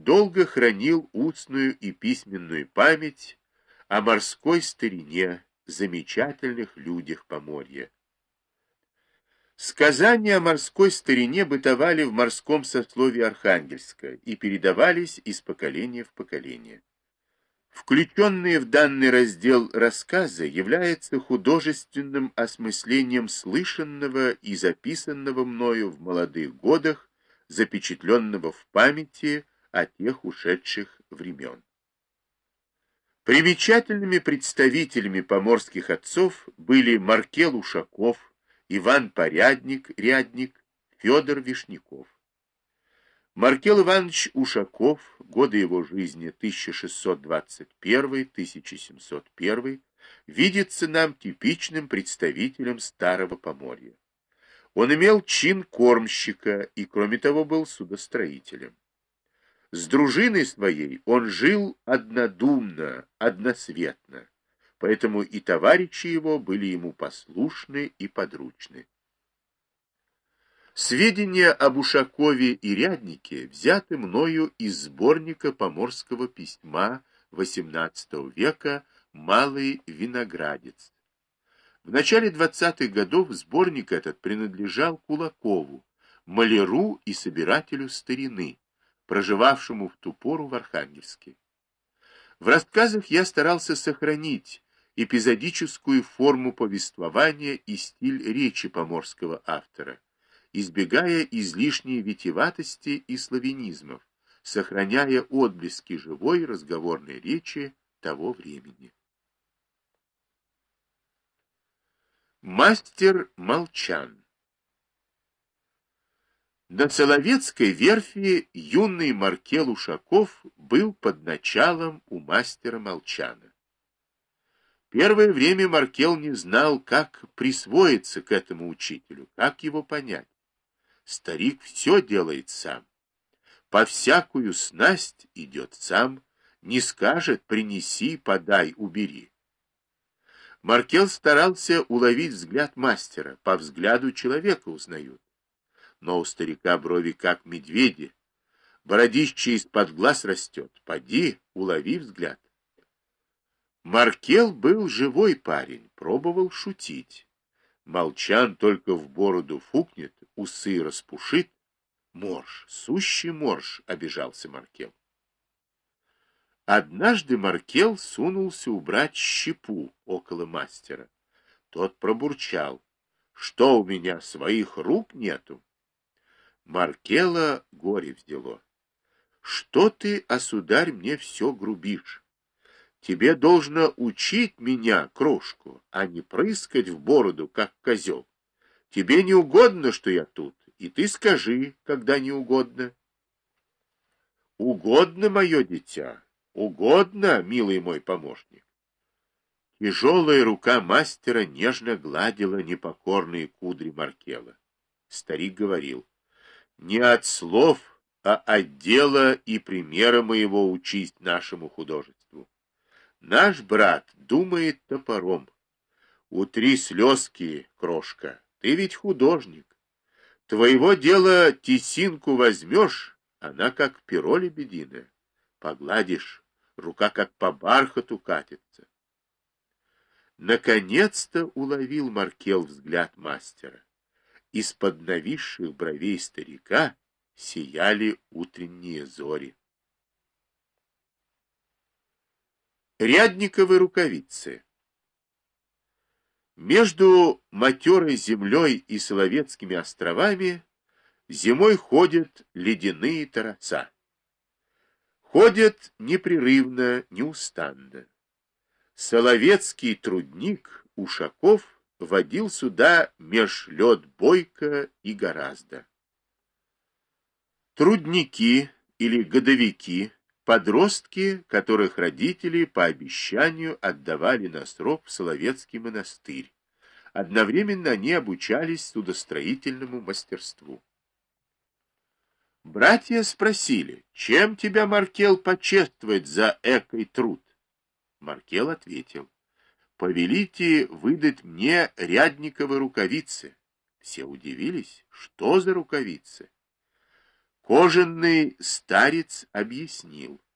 долго хранил устную и письменную память о морской старине, замечательных людях Поморья. Сказания о морской старине бытовали в морском сословии Архангельска и передавались из поколения в поколение. Включенные в данный раздел рассказы являются художественным осмыслением слышанного и записанного мною в молодых годах, запечатленного в памяти о тех ушедших времен. Примечательными представителями поморских отцов были Маркел Ушаков, Иван Порядник, Рядник, Федор Вишняков. Маркел Иванович Ушаков, годы его жизни 1621-1701, видится нам типичным представителем Старого Поморья. Он имел чин кормщика и, кроме того, был судостроителем. С дружиной своей он жил однодумно, односветно, поэтому и товарищи его были ему послушны и подручны. Сведения об Ушакове и Ряднике взяты мною из сборника поморского письма XVIII века «Малый виноградец». В начале 20-х годов сборник этот принадлежал Кулакову, маляру и собирателю старины, проживавшему в ту пору в Архангельске. В рассказах я старался сохранить эпизодическую форму повествования и стиль речи поморского автора, избегая излишней витиеватости и славянизмов, сохраняя отблески живой разговорной речи того времени. Мастер Молчан. На Соловецкой верфи юный Маркел Ушаков был под началом у мастера Молчана. Первое время Маркел не знал, как присвоиться к этому учителю, как его понять. Старик все делает сам. По всякую снасть идет сам, не скажет «принеси, подай, убери». Маркел старался уловить взгляд мастера, по взгляду человека узнают. Но у старика брови как медведи, бородище из-под глаз растет, поди, улови взгляд. Маркел был живой парень, пробовал шутить. Молчан только в бороду фукнет, усы распушит. Морж, сущий морж, обижался Маркел. Однажды Маркел сунулся убрать щепу около мастера. Тот пробурчал: что у меня своих рук нету? Маркела горе взяло. Что ты, осударь, мне все грубишь? Тебе должно учить меня, крошку, а не прыскать в бороду, как козел. Тебе не угодно, что я тут, и ты скажи, когда не угодно. Угодно, мое дитя, угодно, милый мой помощник. Тяжелая рука мастера нежно гладила непокорные кудри Маркела. Старик говорил: не от слов, а от дела и примера моего учить нашему художеству. Наш брат думает топором. Утри слезки, крошка, ты ведь художник. Твоего дела тесинку возьмешь, она как перо лебединое. Погладишь, рука как по бархату катится. Наконец-то уловил Маркел взгляд мастера. Из-под нависших бровей старика сияли утренние зори. Рядниковы рукавицы. Между матерой землей и Соловецкими островами зимой ходят ледяные тараса. Ходят непрерывно, неустанно. Соловецкий трудник Ушаков водил сюда меж лед Бойко и Гораздо. Трудники или годовики, подростки, которых родители по обещанию отдавали на срок в Соловецкий монастырь. Одновременно они обучались судостроительному мастерству. Братья спросили: чем тебя, Маркел, почествовать за экой труд? Маркел ответил: повелите выдать мне Рядниковы рукавицы. Все удивились: что за рукавицы? Кожаный старец объяснил.